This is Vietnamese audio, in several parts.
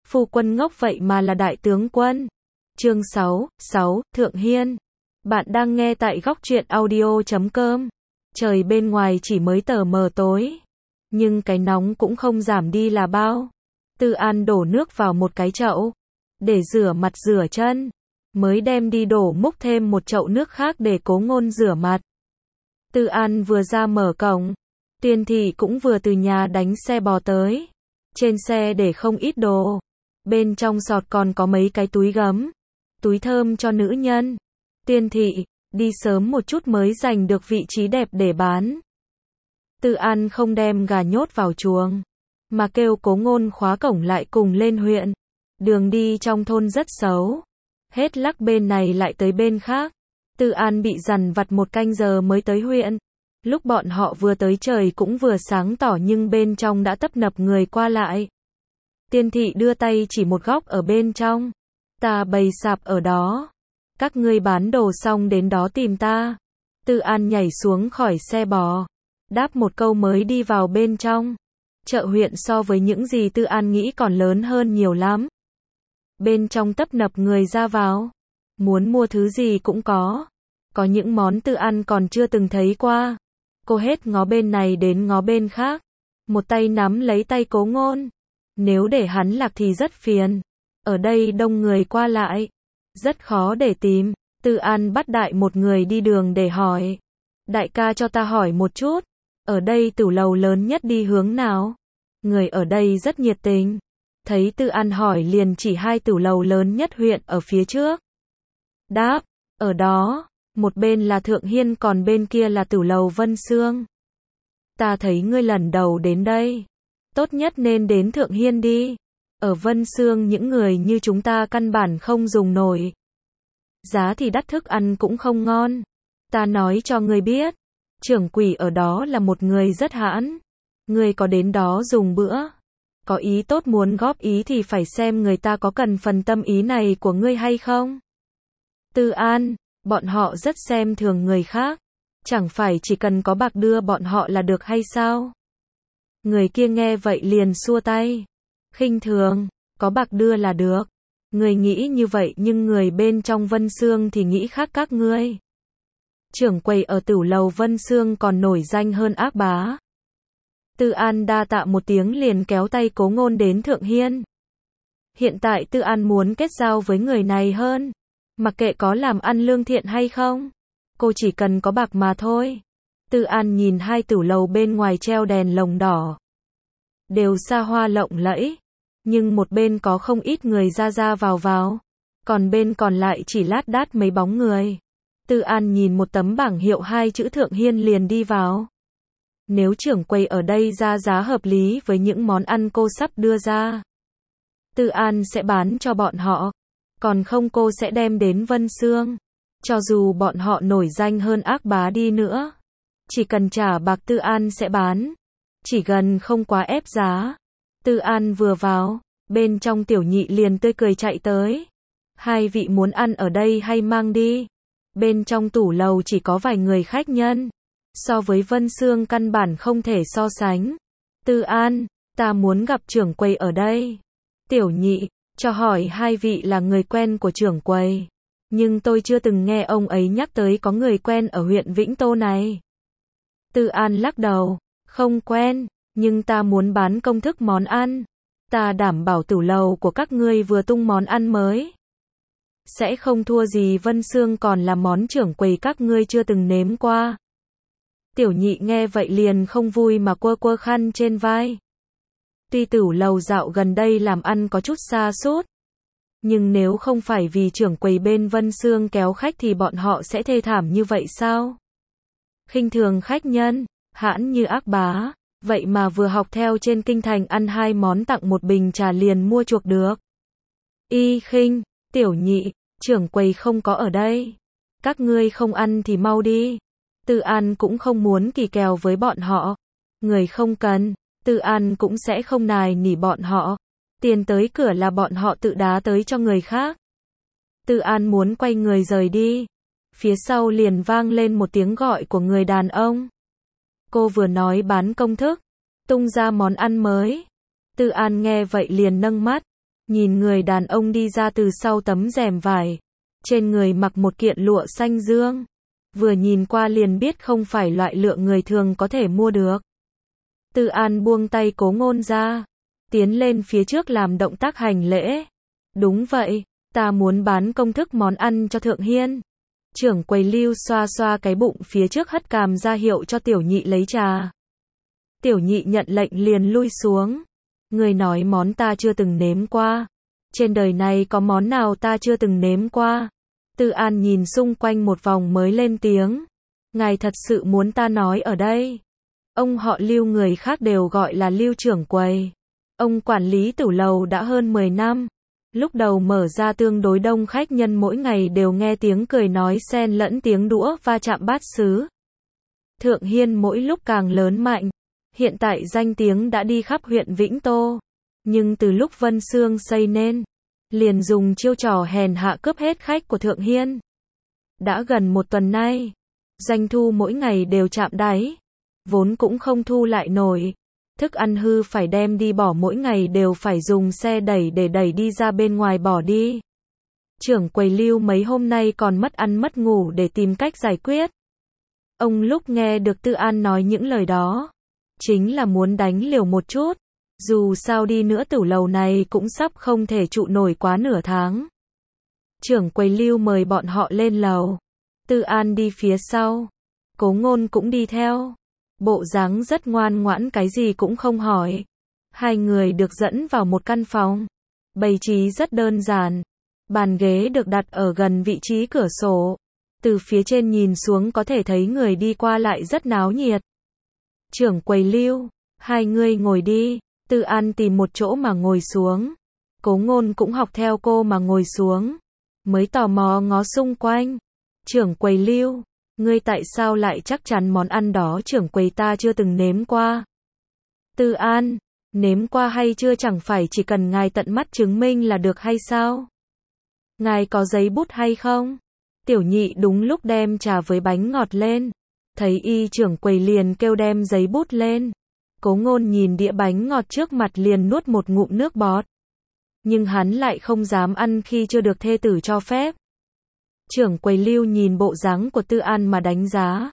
phu quân ngốc vậy mà là đại tướng quân. Chương 6, Thượng Hiên. Bạn đang nghe tại góc truyện audio.com. Trời bên ngoài chỉ mới tờ mờ tối, nhưng cái nóng cũng không giảm đi là bao. Tư An đổ nước vào một cái chậu, để rửa mặt rửa chân, mới đem đi đổ múc thêm một chậu nước khác để Cố Ngôn rửa mặt. Tư An vừa ra mở cổng, Tuyên Thị cũng vừa từ nhà đánh xe bò tới. Trên xe để không ít đồ, bên trong sọt còn có mấy cái túi gấm, túi thơm cho nữ nhân. Tuyên Thị, đi sớm một chút mới giành được vị trí đẹp để bán. Tư An không đem gà nhốt vào chuồng, mà kêu Cố Ngôn khóa cổng lại cùng lên huyện. Đường đi trong thôn rất xấu, hết lắc bên này lại tới bên khác. Tư An bị dằn vặt một canh giờ mới tới huyện. Lúc bọn họ vừa tới trời cũng vừa sáng tỏ nhưng bên trong đã tấp nập người qua lại. Tuyên Thị đưa tay chỉ một góc ở bên trong. Ta bày sạp ở đó. Các ngươi bán đồ xong đến đó tìm ta. Tư An nhảy xuống khỏi xe bò, đáp một câu mới đi vào bên trong. Chợ huyện so với những gì Tư An nghĩ còn lớn hơn nhiều lắm. Bên trong tấp nập người ra vào, muốn mua thứ gì cũng có. Có những món Tư An còn chưa từng thấy qua. Cô hết ngó bên này đến ngó bên khác, một tay nắm lấy tay Cố Ngôn. Nếu để hắn lạc thì rất phiền. Ở đây đông người qua lại, rất khó để tìm. Tư An bắt đại một người đi đường để hỏi. Đại ca cho ta hỏi một chút, ở đây tửu lầu lớn nhất đi hướng nào? Người ở đây rất nhiệt tình. Thấy Tư An hỏi liền chỉ hai tửu lầu lớn nhất huyện ở phía trước. Đáp, ở đó, một bên là Thượng Hiên còn bên kia là tửu lầu Vân Sương. Ta thấy ngươi lần đầu đến đây, tốt nhất nên đến Thượng Hiên đi. Ở Vân Sương những người như chúng ta căn bản không dùng nổi. Giá thì đắt, thức ăn cũng không ngon. Ta nói cho ngươi biết, trưởng quỷ ở đó là một người rất hãn. Ngươi có đến đó dùng bữa, có ý tốt muốn góp ý thì phải xem người ta có cần phần tâm ý này của ngươi hay không. Tư An, bọn họ rất xem thường người khác, chẳng phải chỉ cần có bạc đưa bọn họ là được hay sao? Người kia nghe vậy liền xua tay, khinh thường, có bạc đưa là được. Người nghĩ như vậy nhưng người bên trong Vân Sương thì nghĩ khác các ngươi. Trưởng quầy ở tửu lầu Vân Sương còn nổi danh hơn Ác Bá. Tư An đa tạ một tiếng liền kéo tay Cố Ngôn đến Thượng Hiên. Hiện tại Tư An muốn kết giao với người này hơn. Mặc kệ có làm ăn lương thiện hay không, cô chỉ cần có bạc mà thôi. Tư An nhìn hai tửu lầu bên ngoài treo đèn lồng đỏ, đều xa hoa lộng lẫy, nhưng một bên có không ít người ra ra vào vào, còn bên còn lại chỉ lát đát mấy bóng người. Tư An nhìn một tấm bảng hiệu hai chữ Thượng Hiên liền đi vào. Nếu trưởng quầy ở đây ra giá hợp lý với những món ăn cô sắp đưa ra, Tư An sẽ bán cho bọn họ. Còn không cô sẽ đem đến Vân Sương. Cho dù bọn họ nổi danh hơn Ác Bá đi nữa, chỉ cần trả bạc Tư An sẽ bán. Chỉ gần không quá ép giá. Tư An vừa vào, bên trong Tiểu Nhị liền tươi cười chạy tới. Hai vị muốn ăn ở đây hay mang đi? Bên trong tủ lầu chỉ có vài người khách nhân. So với Vân Sương căn bản không thể so sánh. Tư An, ta muốn gặp trưởng quầy ở đây. Tiểu Nhị, cho hỏi hai vị là người quen của trưởng quầy. Nhưng tôi chưa từng nghe ông ấy nhắc tới có người quen ở huyện Vĩnh Tô này. Tư An lắc đầu, không quen, nhưng ta muốn bán công thức món ăn. Ta đảm bảo tửu lầu của các ngươi vừa tung món ăn mới, sẽ không thua gì Vân Sương, còn là món trưởng quầy các ngươi chưa từng nếm qua. Tiểu Nhị nghe vậy liền không vui mà quơ quơ khăn trên vai. Tuy tửu lầu dạo gần đây làm ăn có chút sa sút, nhưng nếu không phải vì trưởng quầy bên Vân Sương kéo khách thì bọn họ sẽ thê thảm như vậy sao? Khinh thường khách nhân, hãn như Ác Bá, vậy mà vừa học theo trên kinh thành ăn hai món tặng một bình trà liền mua chuộc được. Y khinh, Tiểu Nhị, trưởng quầy không có ở đây. Các ngươi không ăn thì mau đi. Tư An cũng không muốn kỳ kèo với bọn họ. Người không cần, Tư An cũng sẽ không nài nỉ bọn họ. Tiền tới cửa là bọn họ tự đá tới cho người khác. Tư An muốn quay người rời đi. Phía sau liền vang lên một tiếng gọi của người đàn ông. Cô vừa nói bán công thức, tung ra món ăn mới. Tư An nghe vậy liền nâng mắt, nhìn người đàn ông đi ra từ sau tấm rèm vải. Trên người mặc một kiện lụa xanh dương. Vừa nhìn qua liền biết không phải loại lượng người thường có thể mua được. Tư An buông tay Cố Ngôn ra. Tiến lên phía trước làm động tác hành lễ. Đúng vậy, ta muốn bán công thức món ăn cho Thượng Hiên. Trưởng quầy Lưu xoa xoa cái bụng phía trước hất cằm ra hiệu cho Tiểu Nhị lấy trà. Tiểu Nhị nhận lệnh liền lui xuống. Người nói món ta chưa từng nếm qua. Trên đời này có món nào ta chưa từng nếm qua? Tư An nhìn xung quanh một vòng mới lên tiếng. Ngài thật sự muốn ta nói ở đây? Ông họ Lưu người khác đều gọi là Lưu trưởng quầy. Ông quản lý tử lầu đã hơn 10 năm. Lúc đầu mở ra tương đối đông khách nhân mỗi ngày đều nghe tiếng cười nói xen lẫn tiếng đũa va chạm bát sứ. Thượng Hiên mỗi lúc càng lớn mạnh. Hiện tại danh tiếng đã đi khắp huyện Vĩnh Tô. Nhưng từ lúc Vân Sương xây nên, liền dùng chiêu trò hèn hạ cướp hết khách của Thượng Hiên. Đã gần một tuần nay, doanh thu mỗi ngày đều chạm đáy. Vốn cũng không thu lại nổi. Thức ăn hư phải đem đi bỏ mỗi ngày đều phải dùng xe đẩy để đẩy đi ra bên ngoài bỏ đi. Trưởng quầy Lưu mấy hôm nay còn mất ăn mất ngủ để tìm cách giải quyết. Ông lúc nghe được Tư An nói những lời đó, chính là muốn đánh liều một chút. Dù sao đi nữa tử lầu này cũng sắp không thể trụ nổi quá nửa tháng. Trưởng quầy Lưu mời bọn họ lên lầu. Tư An đi phía sau. Cố Ngôn cũng đi theo. Bộ dáng rất ngoan ngoãn cái gì cũng không hỏi. Hai người được dẫn vào một căn phòng. Bày trí rất đơn giản. Bàn ghế được đặt ở gần vị trí cửa sổ. Từ phía trên nhìn xuống có thể thấy người đi qua lại rất náo nhiệt. Trưởng quầy Lưu, hai người ngồi đi. Tư An tìm một chỗ mà ngồi xuống. Cố Ngôn cũng học theo cô mà ngồi xuống. Mới tò mò ngó xung quanh. Trưởng quầy Lưu, ngươi tại sao lại chắc chắn món ăn đó trưởng quầy ta chưa từng nếm qua? Tư An, nếm qua hay chưa chẳng phải chỉ cần ngài tận mắt chứng minh là được hay sao? Ngài có giấy bút hay không? Tiểu Nhị đúng lúc đem trà với bánh ngọt lên. Thấy y trưởng quầy liền kêu đem giấy bút lên. Cố Ngôn nhìn đĩa bánh ngọt trước mặt liền nuốt một ngụm nước bọt. Nhưng hắn lại không dám ăn khi chưa được thê tử cho phép. Trưởng quầy Lưu nhìn bộ dáng của Tư An mà đánh giá.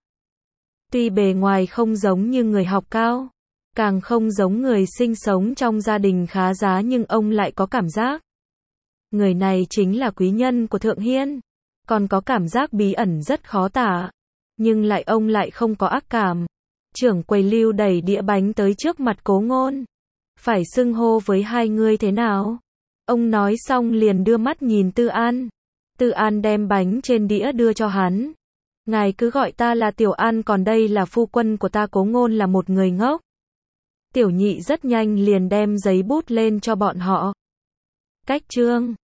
Tuy bề ngoài không giống như người học cao, càng không giống người sinh sống trong gia đình khá giá nhưng ông lại có cảm giác. Người này chính là quý nhân của Thượng Hiên. Còn có cảm giác bí ẩn rất khó tả. Nhưng ông lại không có ác cảm. Trưởng quầy Lưu đẩy đĩa bánh tới trước mặt Cố Ngôn. Phải xưng hô với hai người thế nào? Ông nói xong liền đưa mắt nhìn Tư An. Tư An đem bánh trên đĩa đưa cho hắn. Ngài cứ gọi ta là Tiểu An còn đây là phu quân của ta. Cố Ngôn là một người ngốc. Tiểu Nhị rất nhanh liền đem giấy bút lên cho bọn họ. Cách chương